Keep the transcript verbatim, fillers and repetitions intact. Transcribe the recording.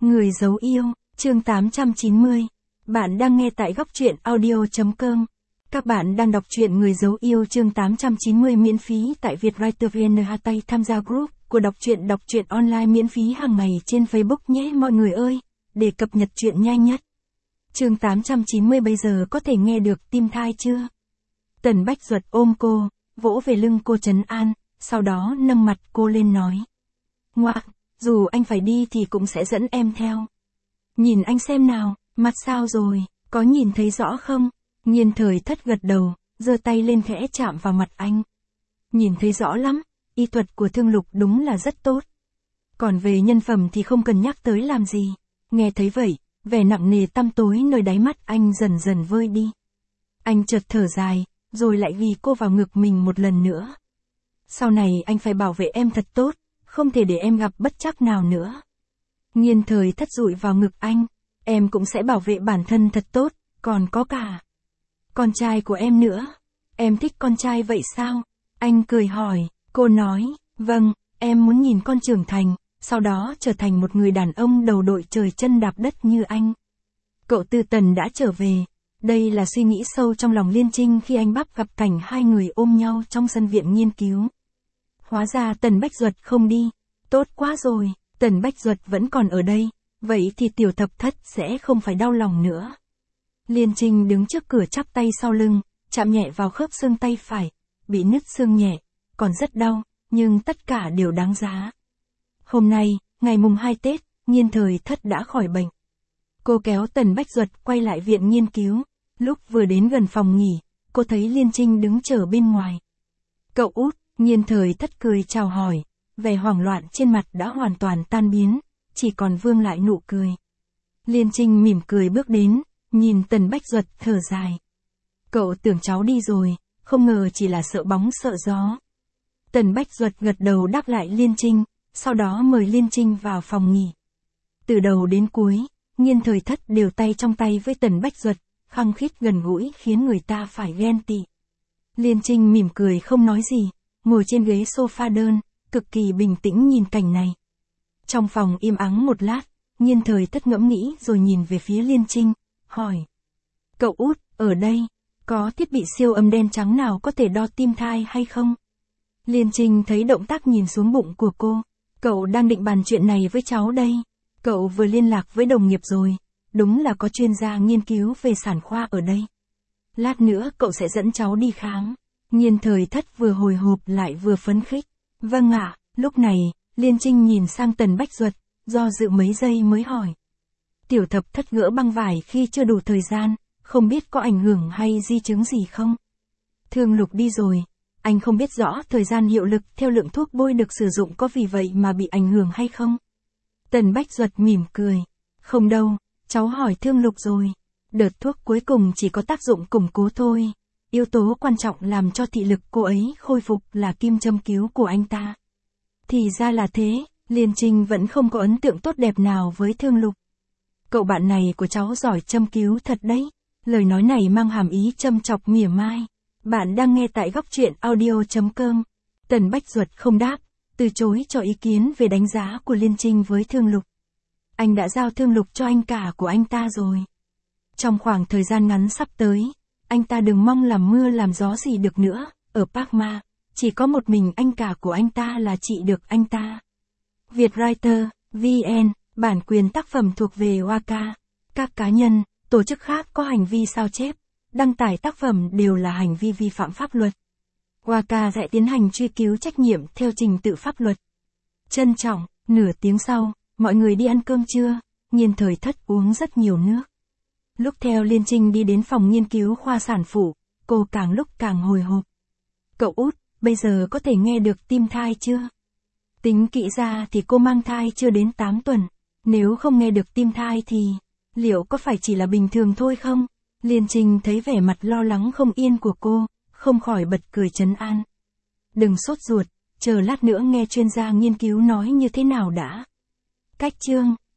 Người giấu yêu, chương tám trăm chín mươi. Bạn đang nghe tại góc truyện audio chấm com. Các bạn đang đọc truyện Người giấu yêu chương tám trăm chín mươi miễn phí tại Vietwriter vê en hát tay tham gia group của đọc truyện đọc truyện online miễn phí hàng ngày trên Facebook nhé mọi người ơi, để cập nhật truyện nhanh nhất. Chương tám trăm chín mươi bây giờ có thể nghe được tim thai chưa? Tần Bách Duật ôm cô, vỗ về lưng cô trấn an, sau đó nâng mặt cô lên nói. Ngoạc, dù anh phải đi thì cũng sẽ dẫn em theo. Nhìn anh xem nào, mặt sao rồi, có nhìn thấy rõ không? Nhiên Thời Thất gật đầu, giơ tay lên khẽ chạm vào mặt anh. Nhìn thấy rõ lắm, y thuật của Thương Lục đúng là rất tốt. Còn về nhân phẩm thì không cần nhắc tới làm gì. Nghe thấy vậy, vẻ nặng nề tăm tối nơi đáy mắt anh dần dần vơi đi. Anh chợt thở dài, rồi lại ghi cô vào ngực mình một lần nữa. Sau này anh phải bảo vệ em thật tốt, không thể để em gặp bất trắc nào nữa. Nhiên Thời Thất dụi vào ngực anh, em cũng sẽ bảo vệ bản thân thật tốt, còn có cả con trai của em nữa. Em thích con trai vậy sao? Anh cười hỏi, cô nói, vâng, em muốn nhìn con trưởng thành, sau đó trở thành một người đàn ông đầu đội trời chân đạp đất như anh. Cậu Tư Tần đã trở về. Đây là suy nghĩ sâu trong lòng Liên Trinh khi anh Bắp gặp cảnh hai người ôm nhau trong sân viện nghiên cứu. Hóa ra Tần Bách Duật không đi. Tốt quá rồi, Tần Bách Duật vẫn còn ở đây, vậy thì Tiểu Thập Thất sẽ không phải đau lòng nữa. Liên Trinh đứng trước cửa chắp tay sau lưng, chạm nhẹ vào khớp xương tay phải, bị nứt xương nhẹ, còn rất đau, nhưng tất cả đều đáng giá. Hôm nay, ngày mùng hai Tết, Nhiên Thời Thất đã khỏi bệnh. Cô kéo Tần Bách Duật quay lại viện nghiên cứu, lúc vừa đến gần phòng nghỉ, cô thấy Liên Trinh đứng chờ bên ngoài. Cậu út, Nhiên Thời Thất cười chào hỏi, vẻ hoảng loạn trên mặt đã hoàn toàn tan biến, chỉ còn vương lại nụ cười. Liên Trinh mỉm cười bước đến, nhìn Tần Bách Duật thở dài. Cậu tưởng cháu đi rồi, không ngờ chỉ là sợ bóng sợ gió. Tần Bách Duật gật đầu đáp lại Liên Trinh, sau đó mời Liên Trinh vào phòng nghỉ. Từ đầu đến cuối, Nhiên Thời Thất đều tay trong tay với Tần Bách Duật, khăng khít gần gũi khiến người ta phải ghen tị. Liên Trinh mỉm cười không nói gì, ngồi trên ghế sofa đơn, cực kỳ bình tĩnh nhìn cảnh này. Trong phòng im ắng một lát, Nhiên Thời Thất ngẫm nghĩ rồi nhìn về phía Liên Trinh, hỏi. Cậu út, ở đây, có thiết bị siêu âm đen trắng nào có thể đo tim thai hay không? Liên Trinh thấy động tác nhìn xuống bụng của cô. Cậu đang định bàn chuyện này với cháu đây. Cậu vừa liên lạc với đồng nghiệp rồi, đúng là có chuyên gia nghiên cứu về sản khoa ở đây. Lát nữa cậu sẽ dẫn cháu đi khám. Nhiên Thời Thất vừa hồi hộp lại vừa phấn khích. Vâng ạ, lúc này, Liên Trinh nhìn sang Tần Bách Duật, do dự mấy giây mới hỏi. Tiểu Thập Thất gỡ băng vải khi chưa đủ thời gian, không biết có ảnh hưởng hay di chứng gì không? Thương Lục đi rồi, anh không biết rõ thời gian hiệu lực theo lượng thuốc bôi được sử dụng có vì vậy mà bị ảnh hưởng hay không? Tần Bách Duật mỉm cười. Không đâu, cháu hỏi Thương Lục rồi. Đợt thuốc cuối cùng chỉ có tác dụng củng cố thôi. Yếu tố quan trọng làm cho thị lực cô ấy khôi phục là kim châm cứu của anh ta. Thì ra là thế, Liên Trinh vẫn không có ấn tượng tốt đẹp nào với Thương Lục. Cậu bạn này của cháu giỏi châm cứu thật đấy. Lời nói này mang hàm ý châm chọc mỉa mai. Bạn đang nghe tại góc truyện audio chấm com. Tần Bách Duật không đáp, từ chối cho ý kiến về đánh giá của Liên Trinh với Thương Lục. Anh đã giao Thương Lục cho anh cả của anh ta rồi. Trong khoảng thời gian ngắn sắp tới, anh ta đừng mong làm mưa làm gió gì được nữa. Ở Park Ma, chỉ có một mình anh cả của anh ta là trị được anh ta. Vietwriter, vê en, bản quyền tác phẩm thuộc về Waka. Các cá nhân, tổ chức khác có hành vi sao chép, đăng tải tác phẩm đều là hành vi vi phạm pháp luật. Waka sẽ tiến hành truy cứu trách nhiệm theo trình tự pháp luật. Trân trọng, nửa tiếng sau, mọi người đi ăn cơm trưa, Nhiên Thời Thất uống rất nhiều nước. Lúc theo Liên Trinh đi đến phòng nghiên cứu khoa sản phụ, cô càng lúc càng hồi hộp. Cậu út, bây giờ có thể nghe được tim thai chưa? Tính kỹ ra thì cô mang thai chưa đến tám tuần. Nếu không nghe được tim thai thì, liệu có phải chỉ là bình thường thôi không? Liên Trinh thấy vẻ mặt lo lắng không yên của cô, không khỏi bật cười trấn an. Đừng sốt ruột, chờ lát nữa nghe chuyên gia nghiên cứu nói như thế nào đã. Cách chương